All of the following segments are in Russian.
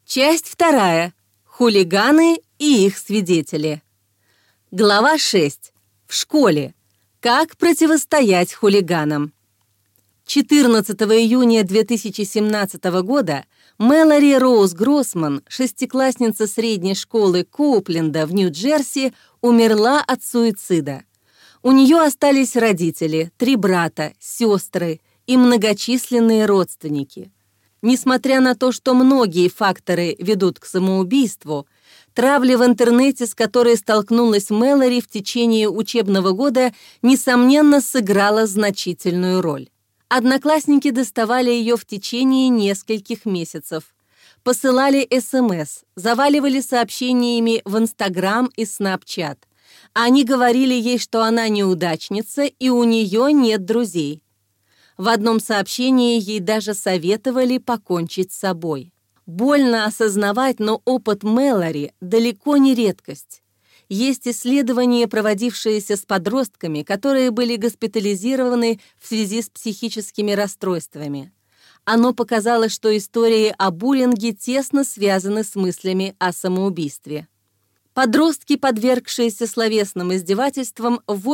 Часть 2. Хулиганы и их свидетели. Глава 6. В школе. Как противостоять хулиганам. 14 июня 2017 года Мэлори Роуз Гроссман, шестиклассница средней школы Коупленда в Нью-Джерси, умерла от суицида. У нее остались родители, 3 брата, сестры и многочисленные родственники. Несмотря на то, что многие факторы ведут к самоубийству, травля в интернете, с которой столкнулась Мэлори в течение учебного года, несомненно, сыграла значительную роль. Одноклассники доставали ее в течение нескольких месяцев. Посылали СМС, заваливали сообщениями в Инстаграм и Снапчат. Они говорили ей, что она неудачница и у нее нет друзей. В одном сообщении ей даже советовали покончить с собой. Больно осознавать, но опыт Мэлори далеко не редкость. Есть исследования, проводившиеся с подростками, которые были госпитализированы в связи с психическими расстройствами. Оно показало, что истории о буллинге тесно связаны с мыслями о самоубийстве. Подростки, подвергшиеся словесным издевательствам, в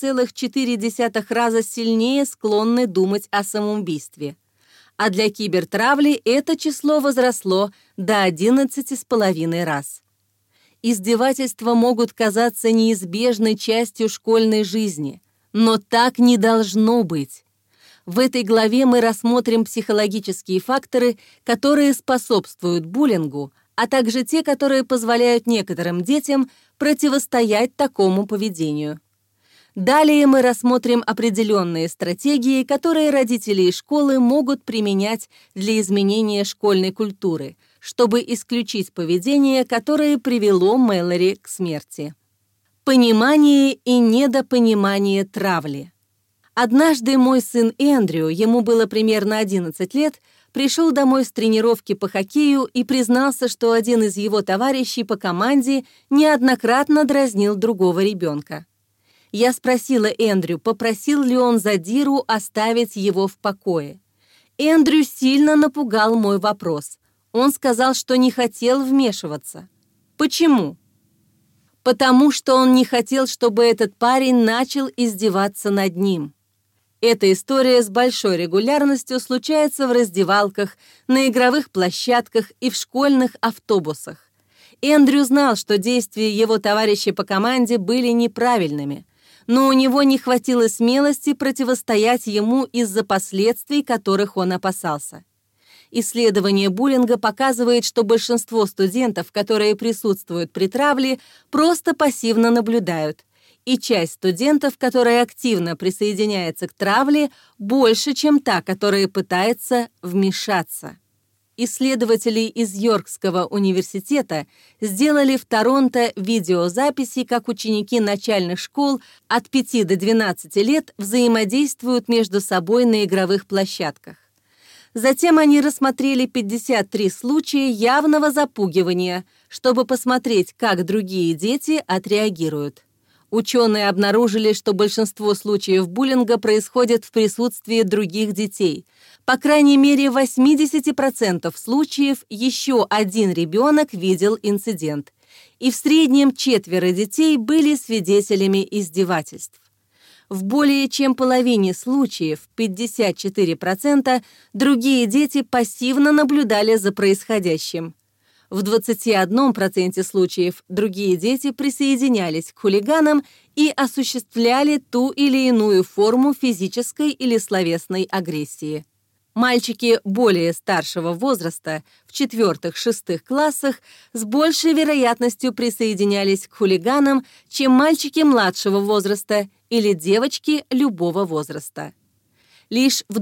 8,4 раза сильнее склонны думать о самоубийстве. А для кибертравли это число возросло до 11,5 раз. Издевательства могут казаться неизбежной частью школьной жизни, но так не должно быть. В этой главе мы рассмотрим психологические факторы, которые способствуют буллингу, а также те, которые позволяют некоторым детям противостоять такому поведению. Далее мы рассмотрим определенные стратегии, которые родители и школы могут применять для изменения школьной культуры, чтобы исключить поведение, которое привело Мэлори к смерти. Понимание и недопонимание травли. Однажды мой сын Эндрю, ему было примерно 11 лет, пришел домой с тренировки по хоккею и признался, что один из его товарищей по команде неоднократно дразнил другого ребенка. Я спросила Эндрю, попросил ли он задиру оставить его в покое. Эндрю сильно напугал мой вопрос. Он сказал, что не хотел вмешиваться. Почему? Потому что он не хотел, чтобы этот парень начал издеваться над ним. Эта история с большой регулярностью случается в раздевалках, на игровых площадках и в школьных автобусах. Эндрю знал, что действия его товарищей по команде были неправильными, но у него не хватило смелости противостоять ему из-за последствий, которых он опасался. Исследование буллинга показывает, что большинство студентов, которые присутствуют при травле, просто пассивно наблюдают, и часть студентов, которая активно присоединяется к травле, больше, чем та, которая пытается вмешаться. Исследователи из Йоркского университета сделали в Торонто видеозаписи, как ученики начальных школ от 5 до 12 лет взаимодействуют между собой на игровых площадках. Затем они рассмотрели 53 случая явного запугивания, чтобы посмотреть, как другие дети отреагируют. Ученые обнаружили, что большинство случаев буллинга происходит в присутствии других детей. По крайней мере, в 80% случаев еще один ребенок видел инцидент. И в среднем 4 детей были свидетелями издевательств. В более чем половине случаев, 54%, другие дети пассивно наблюдали за происходящим. В 21% случаев другие дети присоединялись к хулиганам и осуществляли ту или иную форму физической или словесной агрессии. Мальчики более старшего возраста в 4-6 классах с большей вероятностью присоединялись к хулиганам, чем мальчики младшего возраста или девочки любого возраста. Лишь в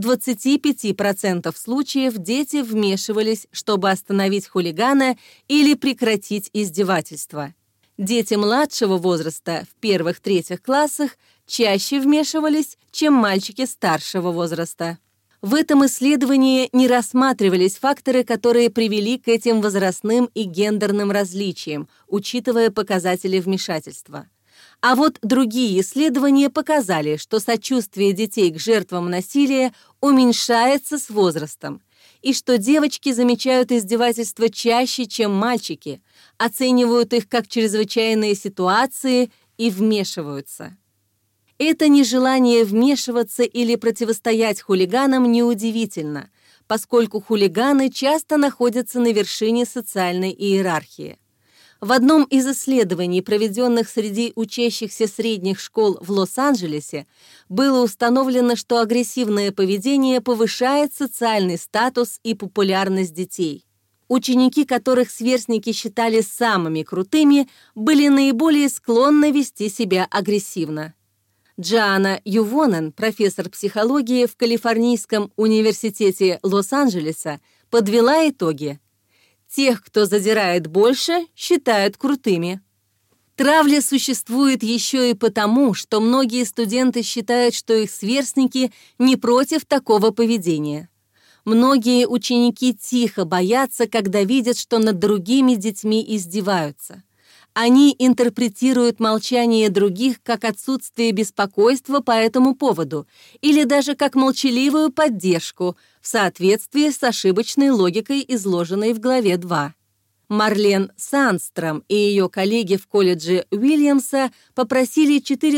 25% случаев дети вмешивались, чтобы остановить хулигана или прекратить издевательство. Дети младшего возраста в 1-3 классах чаще вмешивались, чем мальчики старшего возраста. В этом исследовании не рассматривались факторы, которые привели к этим возрастным и гендерным различиям, учитывая показатели вмешательства. А вот другие исследования показали, что сочувствие детей к жертвам насилия уменьшается с возрастом, и что девочки замечают издевательства чаще, чем мальчики, оценивают их как чрезвычайные ситуации и вмешиваются. Это нежелание вмешиваться или противостоять хулиганам неудивительно, поскольку хулиганы часто находятся на вершине социальной иерархии. В одном из исследований, проведенных среди учащихся средних школ в Лос-Анджелесе, было установлено, что агрессивное поведение повышает социальный статус и популярность детей. Ученики, которых сверстники считали самыми крутыми, были наиболее склонны вести себя агрессивно. Джоанна Ювонен, профессор психологии в Калифорнийском университете Лос-Анджелеса, подвела итоги. Тех, кто задирает больше, считают крутыми. Травля существует еще и потому, что многие студенты считают, что их сверстники не против такого поведения. Многие ученики тихо боятся, когда видят, что над другими детьми издеваются. Они интерпретируют молчание других как отсутствие беспокойства по этому поводу или даже как молчаливую поддержку в соответствии с ошибочной логикой, изложенной в главе 2. Марлен Сандстром и ее коллеги в колледже Уильямса попросили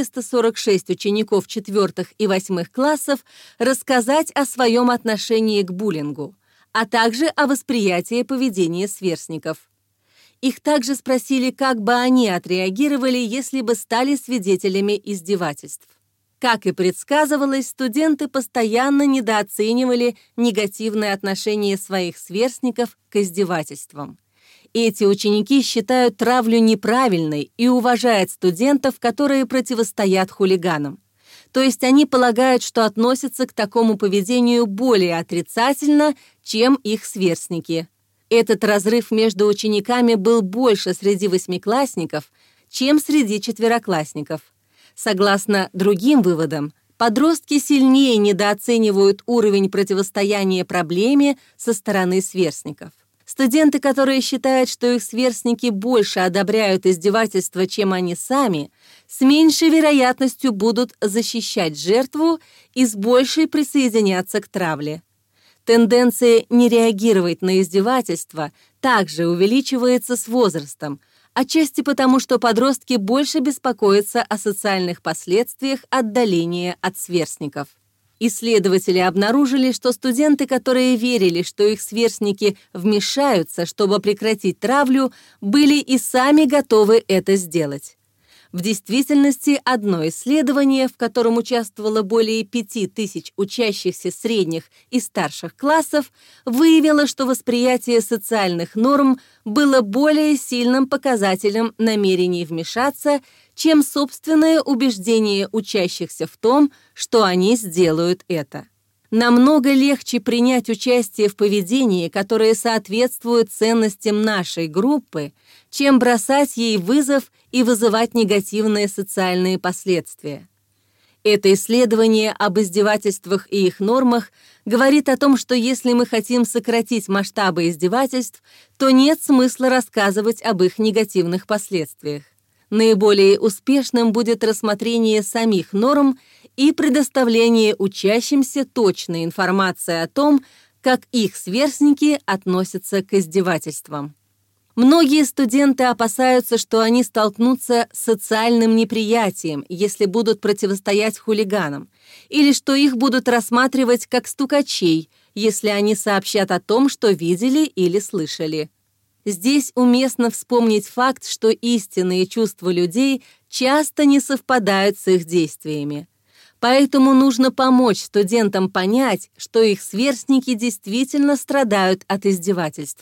446 учеников 4 и 8 классов рассказать о своем отношении к буллингу, а также о восприятии поведения сверстников. Их также спросили, как бы они отреагировали, если бы стали свидетелями издевательств. Как и предсказывалось, студенты постоянно недооценивали негативное отношение своих сверстников к издевательствам. Эти ученики считают травлю неправильной и уважают студентов, которые противостоят хулиганам. То есть они полагают, что относятся к такому поведению более отрицательно, чем их сверстники. Этот разрыв между учениками был больше среди восьмиклассников, чем среди четвероклассников. Согласно другим выводам, подростки сильнее недооценивают уровень противостояния проблеме со стороны сверстников. Студенты, которые считают, что их сверстники больше одобряют издевательства, чем они сами, с меньшей вероятностью будут защищать жертву и с большей присоединяться к травле. Тенденция не реагировать на издевательства также увеличивается с возрастом, отчасти потому, что подростки больше беспокоятся о социальных последствиях отдаления от сверстников. Исследователи обнаружили, что студенты, которые верили, что их сверстники вмешаются, чтобы прекратить травлю, были и сами готовы это сделать. В действительности, одно исследование, в котором участвовало более 5000 учащихся средних и старших классов, выявило, что восприятие социальных норм было более сильным показателем намерений вмешаться, чем собственное убеждение учащихся в том, что они сделают это. Намного легче принять участие в поведении, которое соответствует ценностям нашей группы, чем бросать ей вызов и вызывать негативные социальные последствия. Это исследование об издевательствах и их нормах говорит о том, что если мы хотим сократить масштабы издевательств, то нет смысла рассказывать об их негативных последствиях. Наиболее успешным будет рассмотрение самих норм и предоставление учащимся точной информации о том, как их сверстники относятся к издевательствам. Многие студенты опасаются, что они столкнутся с социальным неприятием, если будут противостоять хулиганам, или что их будут рассматривать как стукачей, если они сообщат о том, что видели или слышали. Здесь уместно вспомнить факт, что истинные чувства людей часто не совпадают с их действиями. Поэтому нужно помочь студентам понять, что их сверстники действительно страдают от издевательств.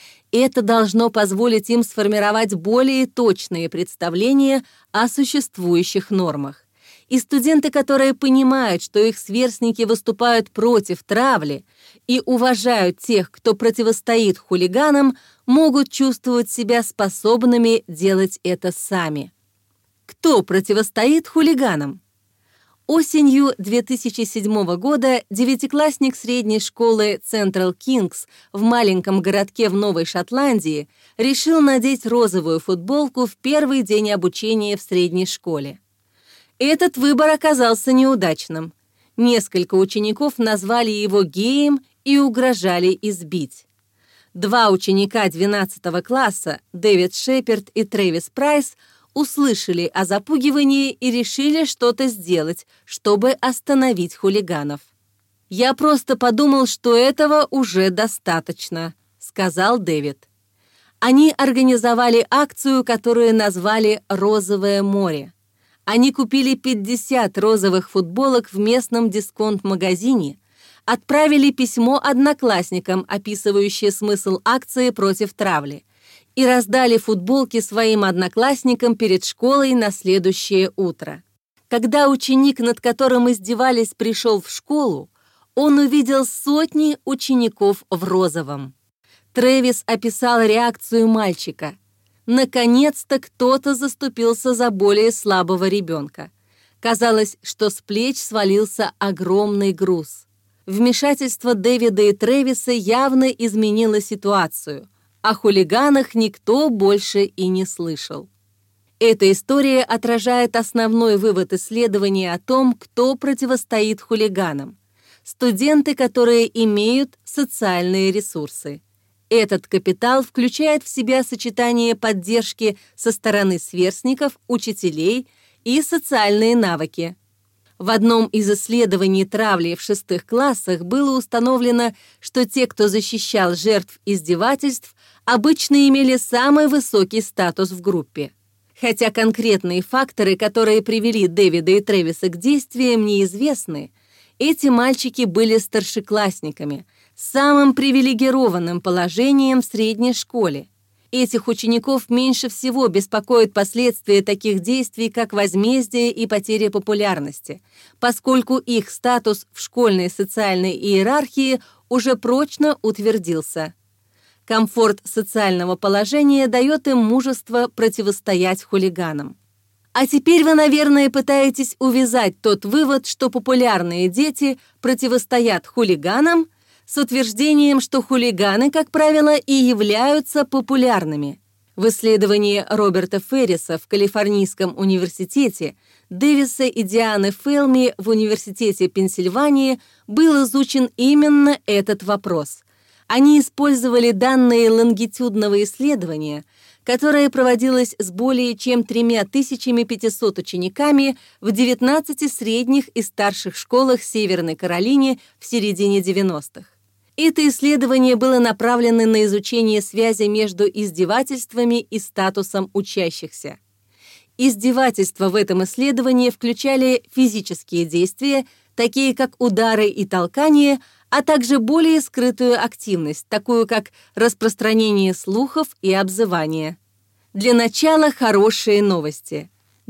Это должно позволить им сформировать более точные представления о существующих нормах. И студенты, которые понимают, что их сверстники выступают против травли и уважают тех, кто противостоит хулиганам, могут чувствовать себя способными делать это сами. Кто противостоит хулиганам? Осенью 2007 года девятиклассник средней школы Central Kings в маленьком городке в Новой Шотландии решил надеть розовую футболку в первый день обучения в средней школе. Этот выбор оказался неудачным. Несколько учеников назвали его геем и угрожали избить. 2 ученика 12 класса, Дэвид Шеперд и Трэвис Прайс, услышали о запугивании и решили что-то сделать, чтобы остановить хулиганов. «Я просто подумал, что этого уже достаточно», — сказал Дэвид. Они организовали акцию, которую назвали «Розовое море». Они купили 50 розовых футболок в местном дисконт-магазине, отправили письмо одноклассникам, описывающее смысл акции против травли, и раздали футболки своим одноклассникам перед школой на следующее утро. Когда ученик, над которым издевались, пришел в школу, он увидел сотни учеников в розовом. Трэвис описал реакцию мальчика. Наконец-то кто-то заступился за более слабого ребенка. Казалось, что с плеч свалился огромный груз. Вмешательство Дэвида и Трэвиса явно изменило ситуацию. О хулиганах никто больше и не слышал. Эта история отражает основной вывод исследования о том, кто противостоит хулиганам. Студенты, которые имеют социальные ресурсы. Этот капитал включает в себя сочетание поддержки со стороны сверстников, учителей и социальные навыки. В одном из исследований травли в 6 классах было установлено, что те, кто защищал жертв издевательств, обычно имели самый высокий статус в группе. Хотя конкретные факторы, которые привели Дэвида и Трэвиса к действиям, неизвестны, эти мальчики были старшеклассниками, с самым привилегированным положением в средней школе. Этих учеников меньше всего беспокоят последствия таких действий, как возмездие и потеря популярности, поскольку их статус в школьной социальной иерархии уже прочно утвердился. Комфорт социального положения дает им мужество противостоять хулиганам. А теперь вы, наверное, пытаетесь увязать тот вывод, что популярные дети противостоят хулиганам, с утверждением, что хулиганы, как правило, и являются популярными. В исследовании Роберта Ферриса в Калифорнийском университете, Дэвиса и Дианы Фелми в Университете Пенсильвании был изучен именно этот вопрос. Они использовали данные лонгитюдного исследования, которое проводилось с более чем 3500 учениками в 19 средних и старших школах в Северной Каролине в середине 90-х. Это исследование было направлено на изучение связи между издевательствами и статусом учащихся. Издевательства в этом исследовании включали физические действия, такие как удары и толкание, а также более скрытую активность, такую как распространение слухов и обзывание. Для начала хорошие новости.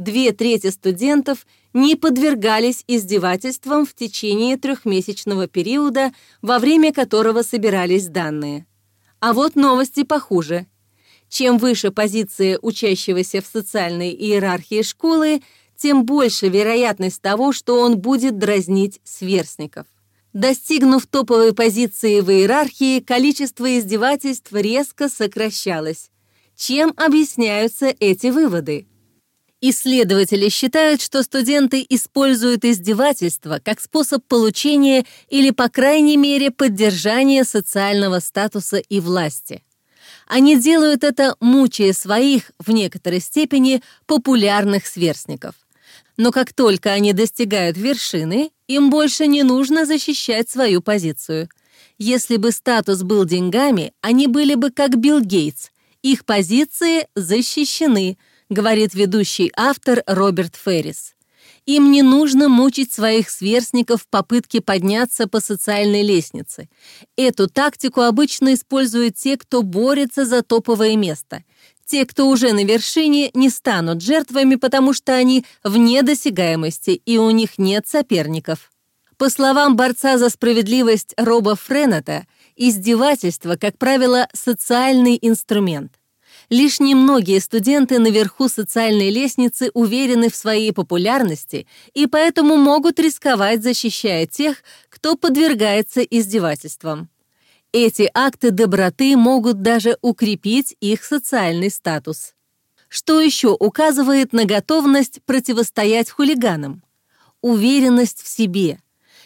2/3 студентов не подвергались издевательствам в течение 3-месячного периода, во время которого собирались данные. А вот новости похуже. Чем выше позиция учащегося в социальной иерархии школы, тем больше вероятность того, что он будет дразнить сверстников. Достигнув топовой позиции в иерархии, количество издевательств резко сокращалось. Чем объясняются эти выводы? Исследователи считают, что студенты используют издевательства как способ получения или, по крайней мере, поддержания социального статуса и власти. Они делают это, мучая своих, в некоторой степени, популярных сверстников. Но как только они достигают вершины, им больше не нужно защищать свою позицию. Если бы статус был деньгами, они были бы как Билл Гейтс. Их позиции защищены, говорит ведущий автор Роберт Феррис. Им не нужно мучить своих сверстников в попытке подняться по социальной лестнице. Эту тактику обычно используют те, кто борется за топовое место. Те, кто уже на вершине, не станут жертвами, потому что они вне досягаемости, и у них нет соперников. По словам борца за справедливость Роба Френета, издевательство, как правило, социальный инструмент. Лишь немногие студенты наверху социальной лестницы уверены в своей популярности и поэтому могут рисковать, защищая тех, кто подвергается издевательствам. Эти акты доброты могут даже укрепить их социальный статус. Что еще указывает на готовность противостоять хулиганам? Уверенность в себе.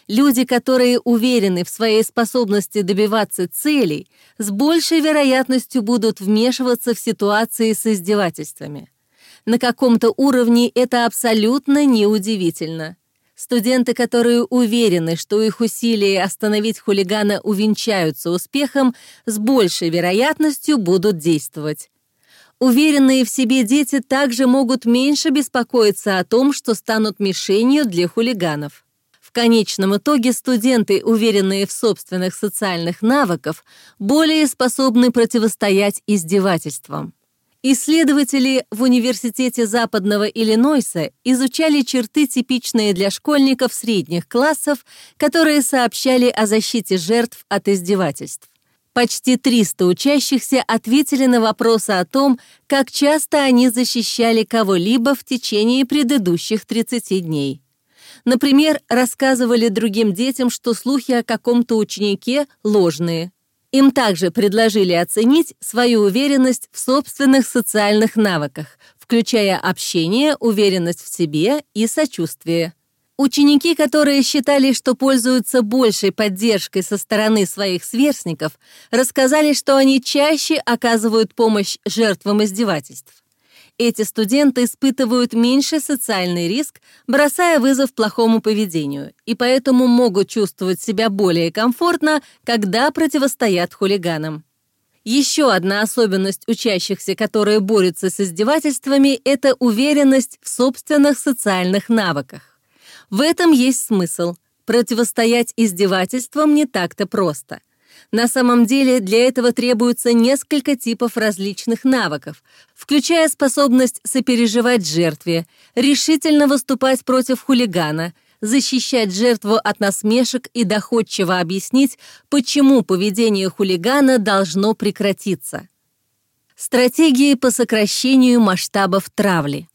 Люди, которые уверены в своей способности добиваться целей, с большей вероятностью будут вмешиваться в ситуации с издевательствами. На каком-то уровне это абсолютно неудивительно. Студенты, которые уверены, что их усилия остановить хулигана увенчаются успехом, с большей вероятностью будут действовать. Уверенные в себе дети также могут меньше беспокоиться о том, что станут мишенью для хулиганов. В конечном итоге студенты, уверенные в собственных социальных навыках, более способны противостоять издевательствам. Исследователи в Университете Западного Иллинойса изучали черты, типичные для школьников средних классов, которые сообщали о защите жертв от издевательств. Почти 300 учащихся ответили на вопросы о том, как часто они защищали кого-либо в течение предыдущих 30 дней. Например, рассказывали другим детям, что слухи о каком-то ученике ложные. Им также предложили оценить свою уверенность в собственных социальных навыках, включая общение, уверенность в себе и сочувствие. Ученики, которые считали, что пользуются большей поддержкой со стороны своих сверстников, рассказали, что они чаще оказывают помощь жертвам издевательств. Эти студенты испытывают меньший социальный риск, бросая вызов плохому поведению, и поэтому могут чувствовать себя более комфортно, когда противостоят хулиганам. Еще одна особенность учащихся, которые борются с издевательствами, это уверенность в собственных социальных навыках. В этом есть смысл. Противостоять издевательствам не так-то просто. На самом деле для этого требуется несколько типов различных навыков, включая способность сопереживать жертве, решительно выступать против хулигана, защищать жертву от насмешек и доходчиво объяснить, почему поведение хулигана должно прекратиться. Стратегии по сокращению масштабов травли.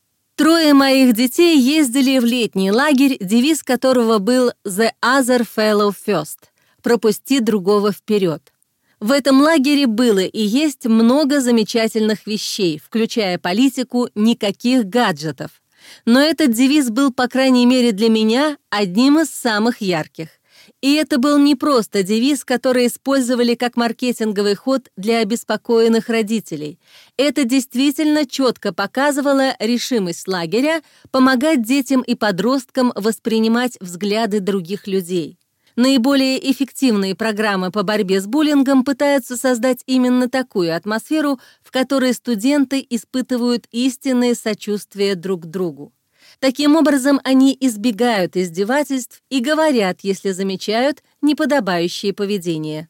3 моих детей ездили в летний лагерь, девиз которого был «The other fellow first» — «Пропусти другого вперед». В этом лагере было и есть много замечательных вещей, включая политику «никаких гаджетов». Но этот девиз был, по крайней мере для меня, одним из самых ярких. И это был не просто девиз, который использовали как маркетинговый ход для обеспокоенных родителей. Это действительно четко показывало решимость лагеря помогать детям и подросткам воспринимать взгляды других людей. Наиболее эффективные программы по борьбе с буллингом пытаются создать именно такую атмосферу, в которой студенты испытывают истинное сочувствие друг к другу. Таким образом, они избегают издевательств и говорят, если замечают неподобающее поведение.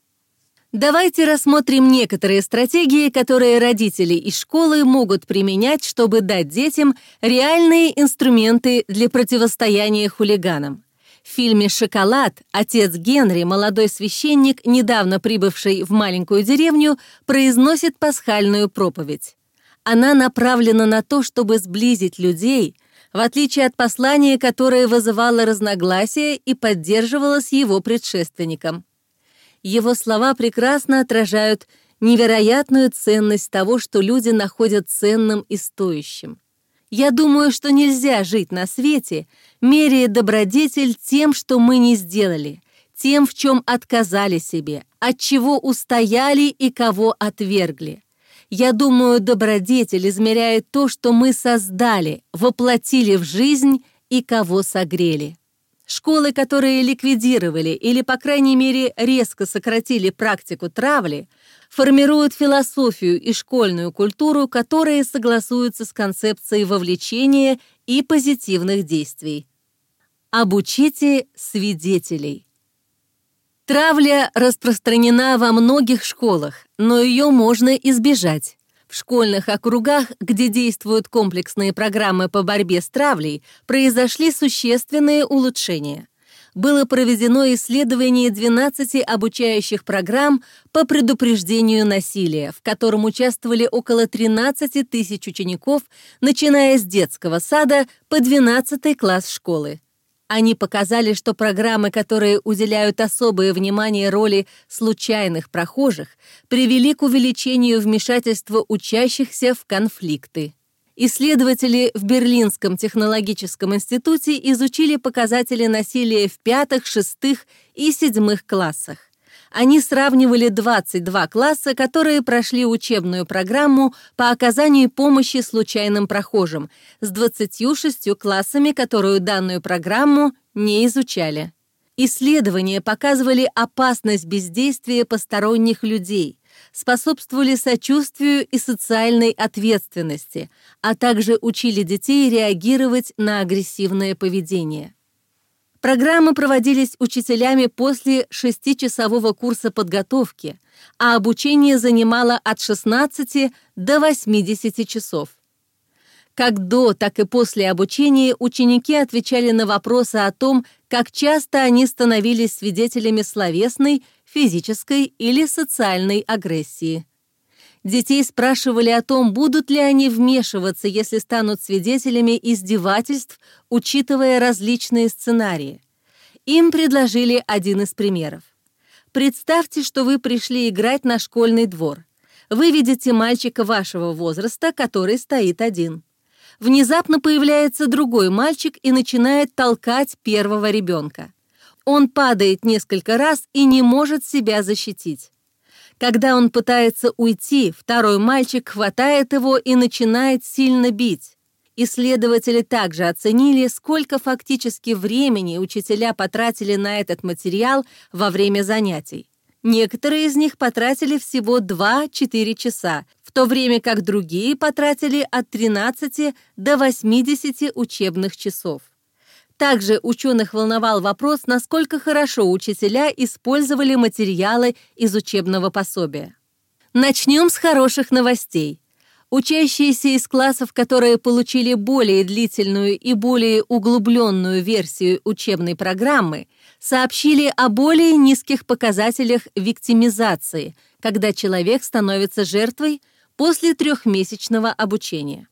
Давайте рассмотрим некоторые стратегии, которые родители и школы могут применять, чтобы дать детям реальные инструменты для противостояния хулиганам. В фильме «Шоколад» отец Генри, молодой священник, недавно прибывший в маленькую деревню, произносит пасхальную проповедь. Она направлена на то, чтобы сблизить людей, в отличие от послания, которое вызывало разногласия и поддерживалось его предшественником. Его слова прекрасно отражают невероятную ценность того, что люди находят ценным и стоящим. Я думаю, что нельзя жить на свете, меряя добродетель тем, что мы не сделали, тем, в чем отказали себе, от чего устояли и кого отвергли. Я думаю, добродетель измеряет то, что мы создали, воплотили в жизнь и кого согрели. Школы, которые ликвидировали или, по крайней мере, резко сократили практику травли, формируют философию и школьную культуру, которые согласуются с концепцией вовлечения и позитивных действий. Обучите свидетелей. Травля распространена во многих школах, но ее можно избежать. В школьных округах, где действуют комплексные программы по борьбе с травлей, произошли существенные улучшения. Было проведено исследование 12 обучающих программ по предупреждению насилия, в котором участвовали около 13 тысяч учеников, начиная с детского сада по 12 класс школы. Они показали, что программы, которые уделяют особое внимание роли случайных прохожих, привели к увеличению вмешательства учащихся в конфликты. Исследователи в Берлинском технологическом институте изучили показатели насилия в 5, 6 и 7 классах. Они сравнивали 22 класса, которые прошли учебную программу по оказанию помощи случайным прохожим, с 26 классами, которую данную программу не изучали. Исследования показывали опасность бездействия посторонних людей, способствовали сочувствию и социальной ответственности, а также учили детей реагировать на агрессивное поведение. Программы проводились учителями после 6-часового курса подготовки, а обучение занимало от 16 до 80 часов. Как до, так и после обучения ученики отвечали на вопросы о том, как часто они становились свидетелями словесной, физической или социальной агрессии. Детей спрашивали о том, будут ли они вмешиваться, если станут свидетелями издевательств, учитывая различные сценарии. Им предложили один из примеров. Представьте, что вы пришли играть на школьный двор. Вы видите мальчика вашего возраста, который стоит один. Внезапно появляется другой мальчик и начинает толкать первого ребенка. Он падает несколько раз и не может себя защитить. Когда он пытается уйти, второй мальчик хватает его и начинает сильно бить. Исследователи также оценили, сколько фактически времени учителя потратили на этот материал во время занятий. Некоторые из них потратили всего 2-4 часа, в то время как другие потратили от 13 до 80 учебных часов. Также ученых волновал вопрос, насколько хорошо учителя использовали материалы из учебного пособия. Начнем с хороших новостей. Учащиеся из классов, которые получили более длительную и более углубленную версию учебной программы, сообщили о более низких показателях виктимизации, когда человек становится жертвой после 3-месячного обучения.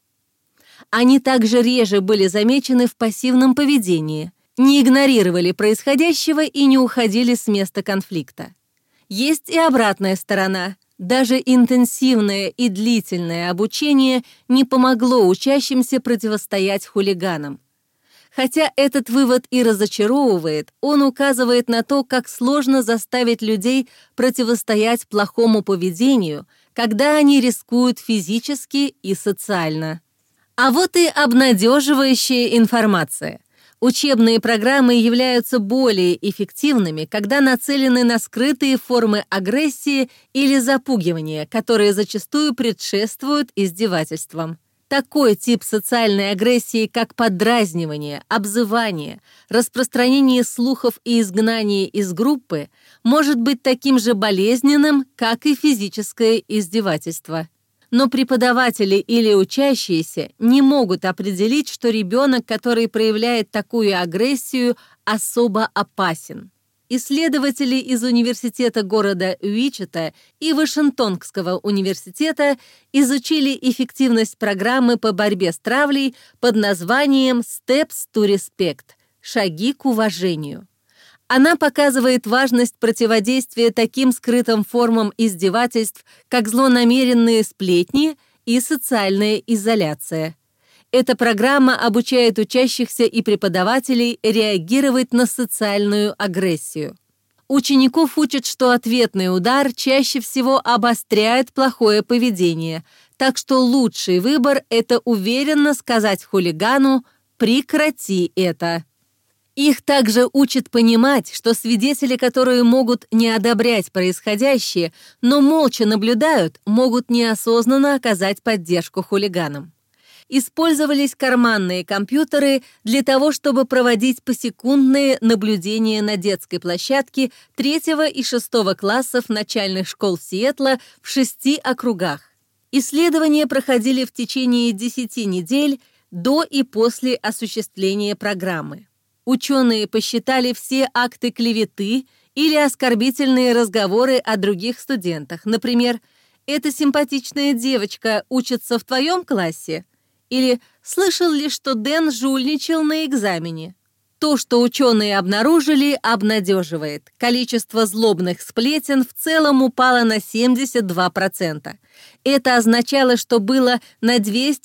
Они также реже были замечены в пассивном поведении, не игнорировали происходящего и не уходили с места конфликта. Есть и обратная сторона. Даже интенсивное и длительное обучение не помогло учащимся противостоять хулиганам. Хотя этот вывод и разочаровывает, он указывает на то, как сложно заставить людей противостоять плохому поведению, когда они рискуют физически и социально. А вот и обнадеживающая информация. Учебные программы являются более эффективными, когда нацелены на скрытые формы агрессии или запугивания, которые зачастую предшествуют издевательствам. Такой тип социальной агрессии, как поддразнивание, обзывание, распространение слухов и изгнание из группы, может быть таким же болезненным, как и физическое издевательство. Но преподаватели или учащиеся не могут определить, что ребенок, который проявляет такую агрессию, особо опасен. Исследователи из университета города Уичета и Вашингтонского университета изучили эффективность программы по борьбе с травлей под названием Steps to Respect – «Шаги к уважению». Она показывает важность противодействия таким скрытым формам издевательств, как злонамеренные сплетни и социальная изоляция. Эта программа обучает учащихся и преподавателей реагировать на социальную агрессию. Учеников учат, что ответный удар чаще всего обостряет плохое поведение, так что лучший выбор – это уверенно сказать хулигану «прекрати это». Их также учат понимать, что свидетели, которые могут не одобрять происходящее, но молча наблюдают, могут неосознанно оказать поддержку хулиганам. Использовались карманные компьютеры для того, чтобы проводить посекундные наблюдения на детской площадке 3 и 6 классов начальных школ Сиэтла в 6 округах. Исследования проходили в течение 10 недель до и после осуществления программы. Ученые посчитали все акты клеветы или оскорбительные разговоры о других студентах. Например, «Эта симпатичная девочка учится в твоем классе?» Или «Слышал ли, что Дэн жульничал на экзамене?» То, что ученые обнаружили, обнадеживает. Количество злобных сплетен в целом упало на 72%. Это означало, что было на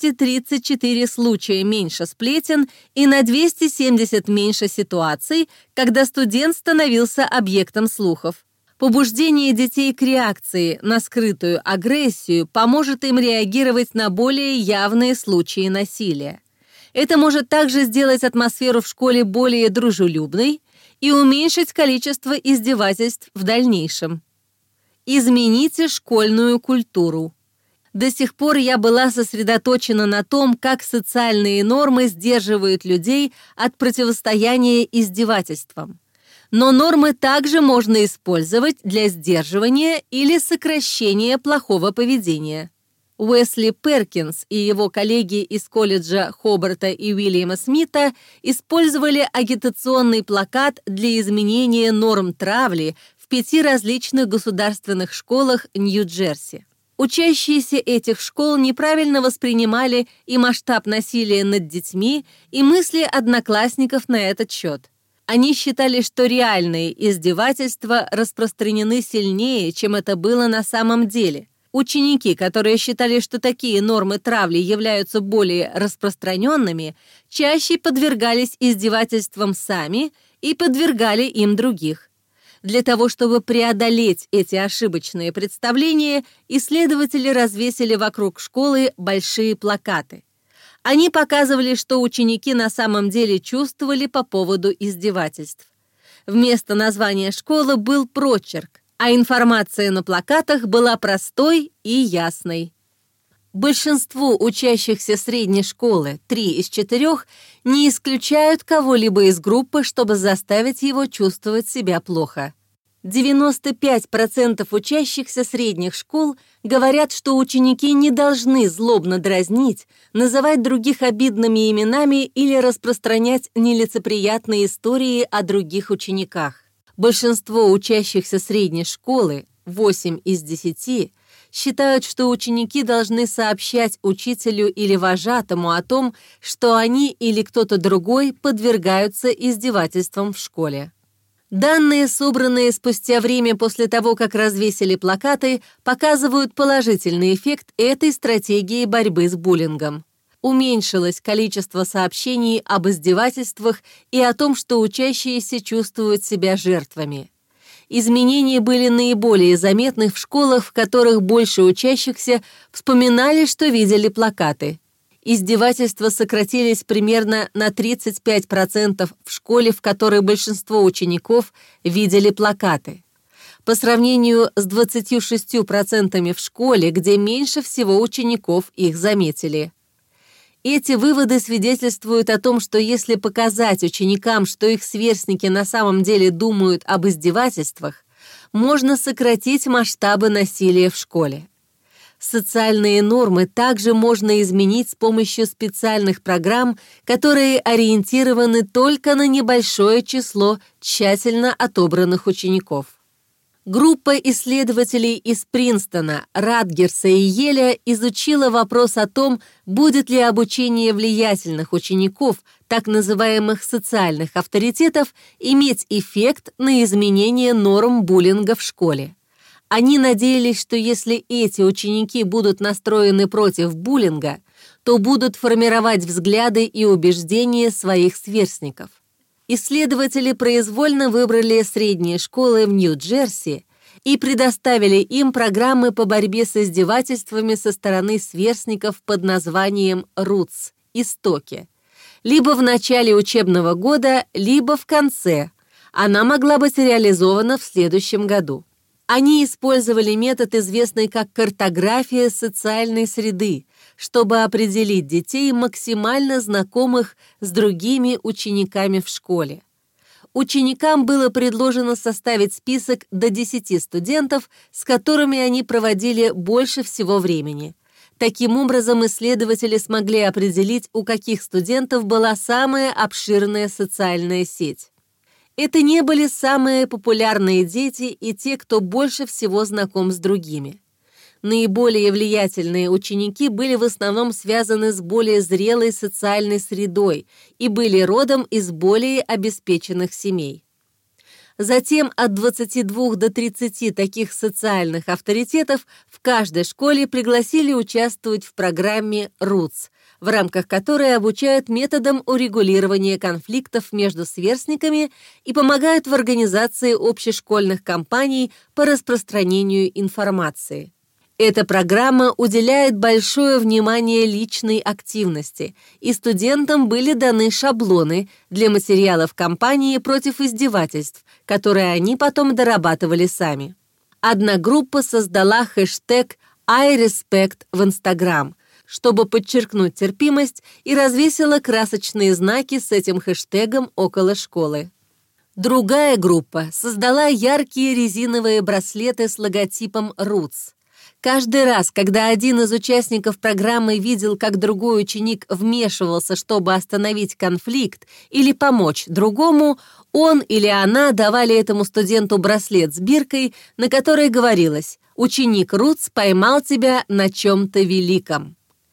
234 случая меньше сплетен и на 270 меньше ситуаций, когда студент становился объектом слухов. Побуждение детей к реакции на скрытую агрессию поможет им реагировать на более явные случаи насилия. Это может также сделать атмосферу в школе более дружелюбной и уменьшить количество издевательств в дальнейшем. Измените школьную культуру. До сих пор я была сосредоточена на том, как социальные нормы сдерживают людей от противостояния издевательствам. Но нормы также можно использовать для сдерживания или сокращения плохого поведения. Уэсли Перкинс и его коллеги из колледжа Хобарта и Уильяма Смита использовали агитационный плакат для изменения норм травли в 5 различных государственных школах Нью-Джерси. Учащиеся этих школ неправильно воспринимали и масштаб насилия над детьми, и мысли одноклассников на этот счет. Они считали, что реальные издевательства распространены сильнее, чем это было на самом деле. Ученики, которые считали, что такие нормы травли являются более распространенными, чаще подвергались издевательствам сами и подвергали им других. Для того, чтобы преодолеть эти ошибочные представления, исследователи развесили вокруг школы большие плакаты. Они показывали, что ученики на самом деле чувствовали по поводу издевательств. Вместо названия школы был прочерк, а информация на плакатах была простой и ясной. Большинство учащихся средней школы, 3 из 4, не исключают кого-либо из группы, чтобы заставить его чувствовать себя плохо. 95% учащихся средних школ говорят, что ученики не должны злобно дразнить, называть других обидными именами или распространять нелицеприятные истории о других учениках. Большинство учащихся средней школы, 8 из 10, считают, что ученики должны сообщать учителю или вожатому о том, что они или кто-то другой подвергаются издевательствам в школе. Данные, собранные спустя время после того, как развесили плакаты, показывают положительный эффект этой стратегии борьбы с буллингом. Уменьшилось количество сообщений об издевательствах и о том, что учащиеся чувствуют себя жертвами. Изменения были наиболее заметны в школах, в которых больше учащихся вспоминали, что видели плакаты. Издевательства сократились примерно на 35% в школе, в которой большинство учеников видели плакаты. По сравнению с 26% в школе, где меньше всего учеников их заметили. Эти выводы свидетельствуют о том, что если показать ученикам, что их сверстники на самом деле думают об издевательствах, можно сократить масштабы насилия в школе. Социальные нормы также можно изменить с помощью специальных программ, которые ориентированы только на небольшое число тщательно отобранных учеников. Группа исследователей из Принстона, Ратгерса и Йеля изучила вопрос о том, будет ли обучение влиятельных учеников, так называемых социальных авторитетов, иметь эффект на изменение норм буллинга в школе. Они надеялись, что если эти ученики будут настроены против буллинга, то будут формировать взгляды и убеждения своих сверстников. Исследователи произвольно выбрали средние школы в Нью-Джерси и предоставили им программы по борьбе с издевательствами со стороны сверстников под названием «Roots» – «Истоки». Либо в начале учебного года, либо в конце. Она могла быть реализована в следующем году. Они использовали метод, известный как картография социальной среды, чтобы определить детей, максимально знакомых с другими учениками в школе. Ученикам было предложено составить список до 10 студентов, с которыми они проводили больше всего времени. Таким образом, исследователи смогли определить, у каких студентов была самая обширная социальная сеть. Это не были самые популярные дети и те, кто больше всего знаком с другими. Наиболее влиятельные ученики были в основном связаны с более зрелой социальной средой и были родом из более обеспеченных семей. Затем от 22 до 30 таких социальных авторитетов в каждой школе пригласили участвовать в программе «РУЦ», в рамках которой обучают методам урегулирования конфликтов между сверстниками и помогают в организации общешкольных кампаний по распространению информации. Эта программа уделяет большое внимание личной активности, и студентам были даны шаблоны для материалов кампании против издевательств, которые они потом дорабатывали сами. Одна группа создала хэштег iRespect в Instagram, чтобы подчеркнуть терпимость, и развесила красочные знаки с этим хэштегом около школы. Другая группа создала яркие резиновые браслеты с логотипом «РУЦ». Каждый раз, когда один из участников программы видел, как другой ученик вмешивался, чтобы остановить конфликт или помочь другому, он или она давали этому студенту браслет с биркой, на которой говорилось: «Ученик РУЦ поймал тебя на чем-то великом».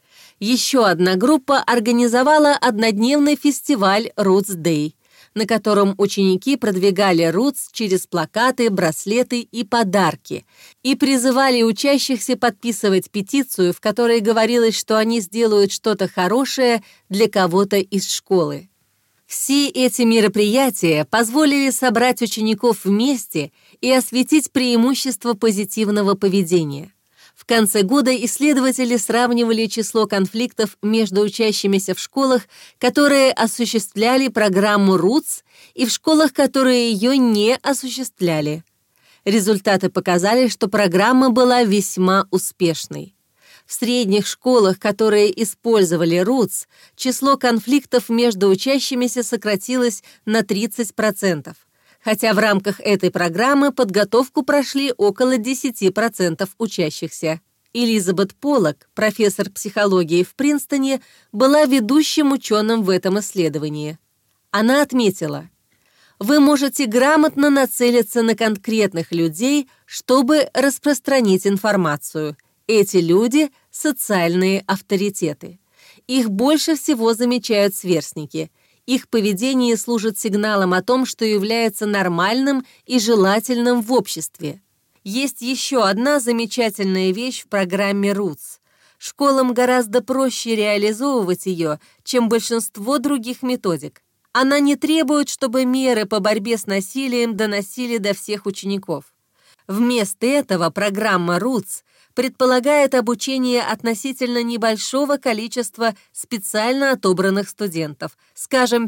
Еще одна группа организовала однодневный фестиваль «РУЦ Дэй», на котором ученики продвигали РУЦ через плакаты, браслеты и подарки, и призывали учащихся подписывать петицию, в которой говорилось, что они сделают что-то хорошее для кого-то из школы. Все эти мероприятия позволили собрать учеников вместе и осветить преимущества позитивного поведения. В конце года исследователи сравнивали число конфликтов между учащимися в школах, которые осуществляли программу РУЦ, и в школах, которые ее не осуществляли. Результаты показали, что программа была весьма успешной. В средних школах, которые использовали РУЦ, число конфликтов между учащимися сократилось на 30%. Хотя в рамках этой программы подготовку прошли около 10% учащихся. Элизабет Поллок, профессор психологии в Принстоне, была ведущим ученым в этом исследовании. Она отметила: «Вы можете грамотно нацелиться на конкретных людей, чтобы распространить информацию. Эти люди – социальные авторитеты. Их больше всего замечают сверстники. Их поведение служит сигналом о том, что является нормальным и желательным в обществе». Есть еще одна замечательная вещь в программе РУЦ. Школам гораздо проще реализовывать ее, чем большинство других методик. Она не требует, чтобы меры по борьбе с насилием доносили до всех учеников. Вместо этого программа РУЦ предполагает обучение относительно небольшого количества специально отобранных студентов, скажем,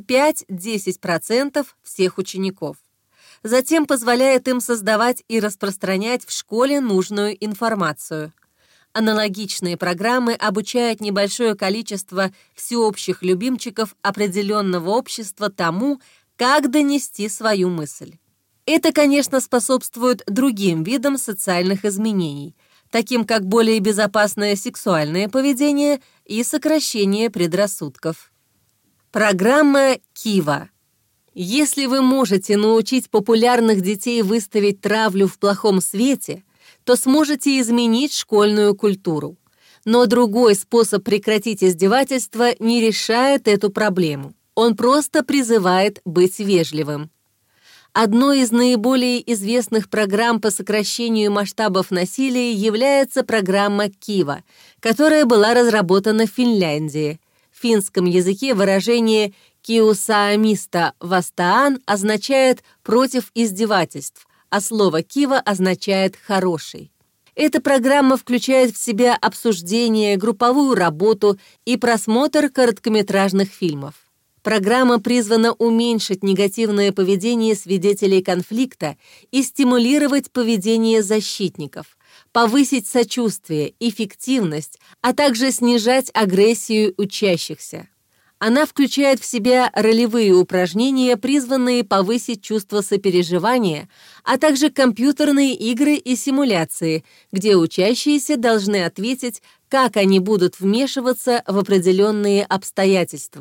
5-10% всех учеников. Затем позволяет им создавать и распространять в школе нужную информацию. Аналогичные программы обучают небольшое количество всеобщих любимчиков определенного общества тому, как донести свою мысль. Это, конечно, способствует другим видам социальных изменений, таким как более безопасное сексуальное поведение и сокращение предрассудков. Программа Кива. Если вы можете научить популярных детей выставить травлю в плохом свете, то сможете изменить школьную культуру. Но другой способ прекратить издевательство не решает эту проблему. Он просто призывает быть вежливым. Одной из наиболее известных программ по сокращению масштабов насилия является программа Кива, которая была разработана в Финляндии. В финском языке выражение «киусаамиста вастаан» означает «против издевательств», а слово «кива» означает «хороший». Эта программа включает в себя обсуждение, групповую работу и просмотр короткометражных фильмов. Программа призвана уменьшить негативное поведение свидетелей конфликта и стимулировать поведение защитников, повысить сочувствие, эффективность, а также снижать агрессию учащихся. Она включает в себя ролевые упражнения, призванные повысить чувство сопереживания, а также компьютерные игры и симуляции, где учащиеся должны ответить, как они будут вмешиваться в определенные обстоятельства.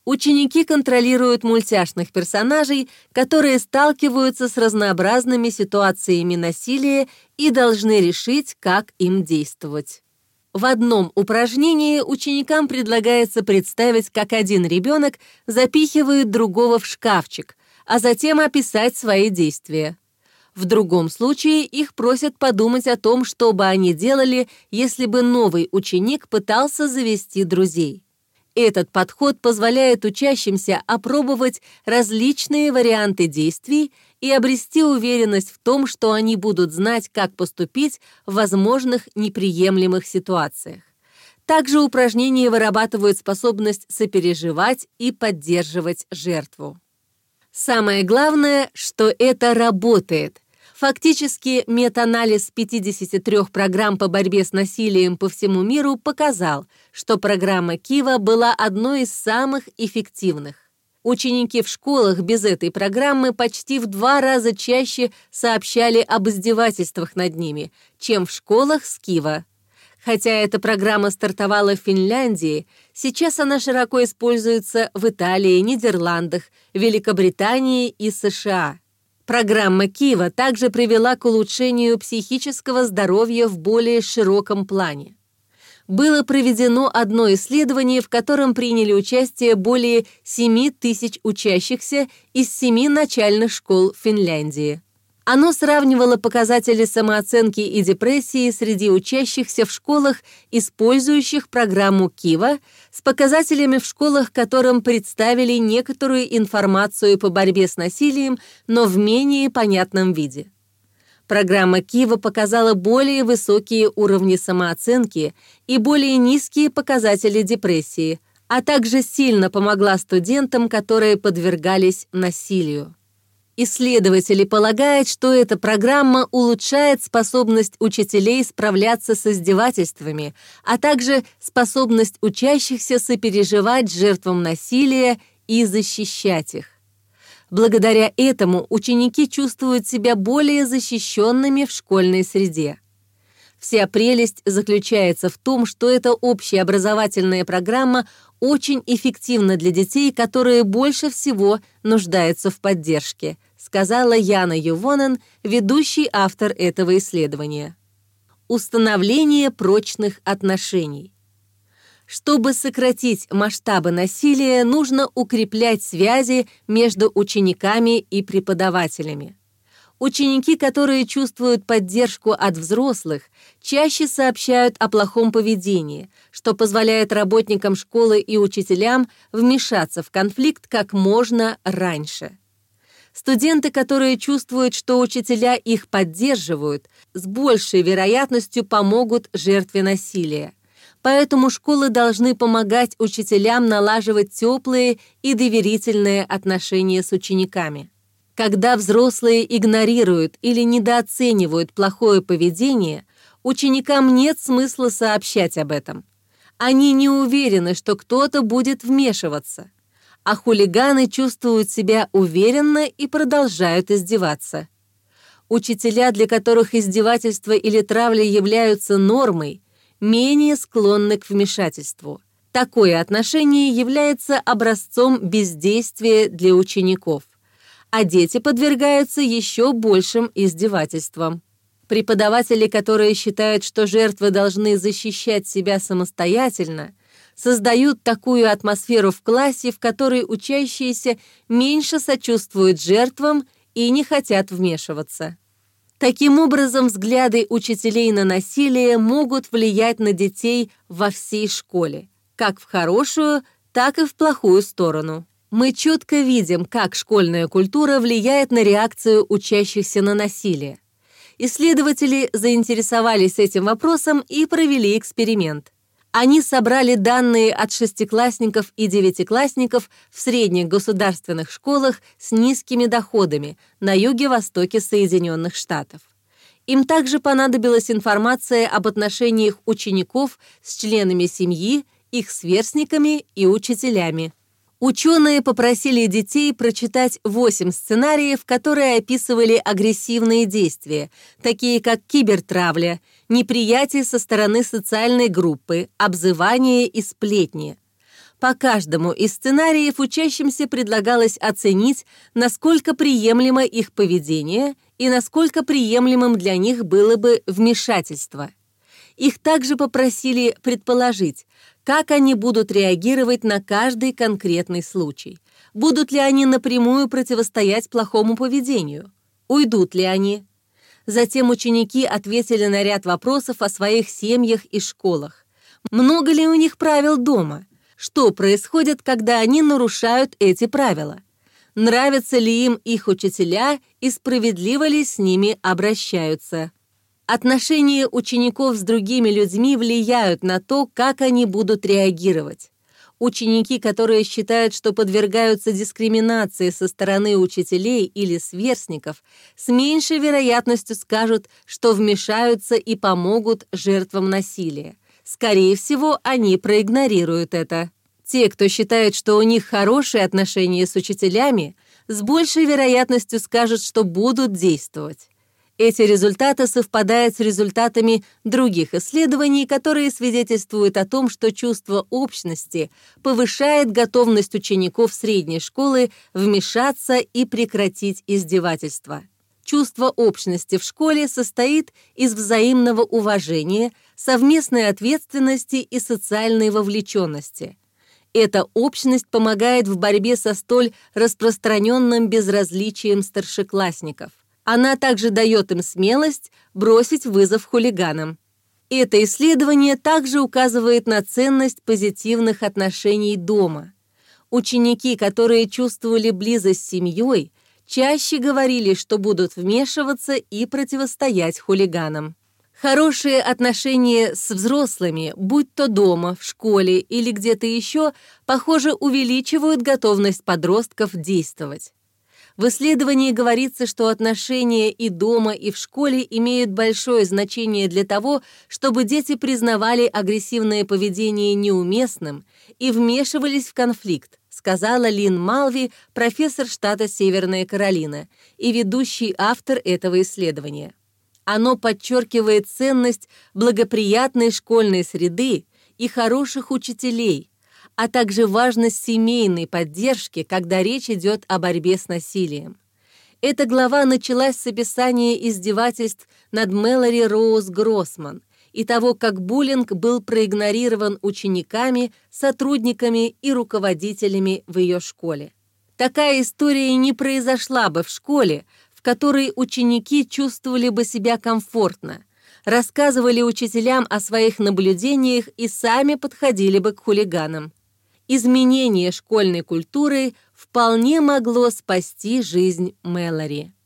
Ученики контролируют мультяшных персонажей, которые сталкиваются с разнообразными ситуациями насилия и должны решить, как им действовать. В одном упражнении ученикам предлагается представить, как один ребенок запихивает другого в шкафчик, а затем описать свои действия. В другом случае их просят подумать о том, что бы они делали, если бы новый ученик пытался завести друзей. Этот подход позволяет учащимся опробовать различные варианты действий и обрести уверенность в том, что они будут знать, как поступить в возможных неприемлемых ситуациях. Также упражнения вырабатывают способность сопереживать и поддерживать жертву. Самое главное, что это работает. Фактически, метаанализ 53 программ по борьбе с насилием по всему миру показал, что программа Кива была одной из самых эффективных. Ученики в школах без этой программы почти в 2 раза чаще сообщали об издевательствах над ними, чем в школах с Кива. Хотя эта программа стартовала в Финляндии, сейчас она широко используется в Италии, Нидерландах, Великобритании и США. Программа Кива также привела к улучшению психического здоровья в более широком плане. Было проведено одно исследование, в котором приняли участие более 7 тысяч учащихся из 7 начальных школ Финляндии. Оно сравнивало показатели самооценки и депрессии среди учащихся в школах, использующих программу Кива, с показателями в школах, которым представили некоторую информацию по борьбе с насилием, но в менее понятном виде. Программа Кива показала более высокие уровни самооценки и более низкие показатели депрессии, а также сильно помогла студентам, которые подвергались насилию. Исследователи полагают, что эта программа улучшает способность учителей справляться с издевательствами, а также способность учащихся сопереживать жертвам насилия и защищать их. Благодаря этому ученики чувствуют себя более защищенными в школьной среде. Вся прелесть заключается в том, что эта общеобразовательная программа очень эффективна для детей, которые больше всего нуждаются в поддержке, сказала Яна Ювонен, ведущий автор этого исследования. Установление прочных отношений. Чтобы сократить масштабы насилия, нужно укреплять связи между учениками и преподавателями. Ученики, которые чувствуют поддержку от взрослых, чаще сообщают о плохом поведении, что позволяет работникам школы и учителям вмешаться в конфликт как можно раньше. Студенты, которые чувствуют, что учителя их поддерживают, с большей вероятностью помогут жертве насилия. Поэтому школы должны помогать учителям налаживать теплые и доверительные отношения с учениками. Когда взрослые игнорируют или недооценивают плохое поведение, ученикам нет смысла сообщать об этом. Они не уверены, что кто-то будет вмешиваться. А хулиганы чувствуют себя уверенно и продолжают издеваться. Учителя, для которых издевательства или травля являются нормой, менее склонны к вмешательству. Такое отношение является образцом бездействия для учеников, а дети подвергаются еще большим издевательствам. Преподаватели, которые считают, что жертвы должны защищать себя самостоятельно, создают такую атмосферу в классе, в которой учащиеся меньше сочувствуют жертвам и не хотят вмешиваться. Таким образом, взгляды учителей на насилие могут влиять на детей во всей школе, как в хорошую, так и в плохую сторону. Мы четко видим, как школьная культура влияет на реакцию учащихся на насилие. Исследователи заинтересовались этим вопросом и провели эксперимент. Они собрали данные от шестиклассников и девятиклассников в средних государственных школах с низкими доходами на юге-востоке Соединенных Штатов. Им также понадобилась информация об отношениях учеников с членами семьи, их сверстниками и учителями. Ученые попросили детей прочитать 8 сценариев, которые описывали агрессивные действия, такие как кибертравля, неприятие со стороны социальной группы, обзывание и сплетни. По каждому из сценариев учащимся предлагалось оценить, насколько приемлемо их поведение и насколько приемлемым для них было бы вмешательство. Их также попросили предположить, как они будут реагировать на каждый конкретный случай. Будут ли они напрямую противостоять плохому поведению? Уйдут ли они? Затем ученики ответили на ряд вопросов о своих семьях и школах. Много ли у них правил дома? Что происходит, когда они нарушают эти правила? Нравятся ли им их учителя и справедливо ли с ними обращаются? Отношения учеников с другими людьми влияют на то, как они будут реагировать. Ученики, которые считают, что подвергаются дискриминации со стороны учителей или сверстников, с меньшей вероятностью скажут, что вмешаются и помогут жертвам насилия. Скорее всего, они проигнорируют это. Те, кто считает, что у них хорошие отношения с учителями, с большей вероятностью скажут, что будут действовать. Эти результаты совпадают с результатами других исследований, которые свидетельствуют о том, что чувство общности повышает готовность учеников средней школы вмешаться и прекратить издевательства. Чувство общности в школе состоит из взаимного уважения, совместной ответственности и социальной вовлеченности. Эта общность помогает в борьбе со столь распространенным безразличием старшеклассников. Она также дает им смелость бросить вызов хулиганам. Это исследование также указывает на ценность позитивных отношений дома. Ученики, которые чувствовали близость с семьей, чаще говорили, что будут вмешиваться и противостоять хулиганам. Хорошие отношения с взрослыми, будь то дома, в школе или где-то еще, похоже, увеличивают готовность подростков действовать. В исследовании говорится, что отношения и дома, и в школе имеют большое значение для того, чтобы дети признавали агрессивное поведение неуместным и вмешивались в конфликт, сказала Лин Малви, профессор штата Северная Каролина и ведущий автор этого исследования. Оно подчеркивает ценность благоприятной школьной среды и хороших учителей, а также важность семейной поддержки, когда речь идет о борьбе с насилием. Эта глава началась с описания издевательств над Мэлори Роуз Гроссман и того, как буллинг был проигнорирован учениками, сотрудниками и руководителями в ее школе. Такая история не произошла бы в школе, в которой ученики чувствовали бы себя комфортно, рассказывали учителям о своих наблюдениях и сами подходили бы к хулиганам. Изменение школьной культуры вполне могло спасти жизнь Мэлори.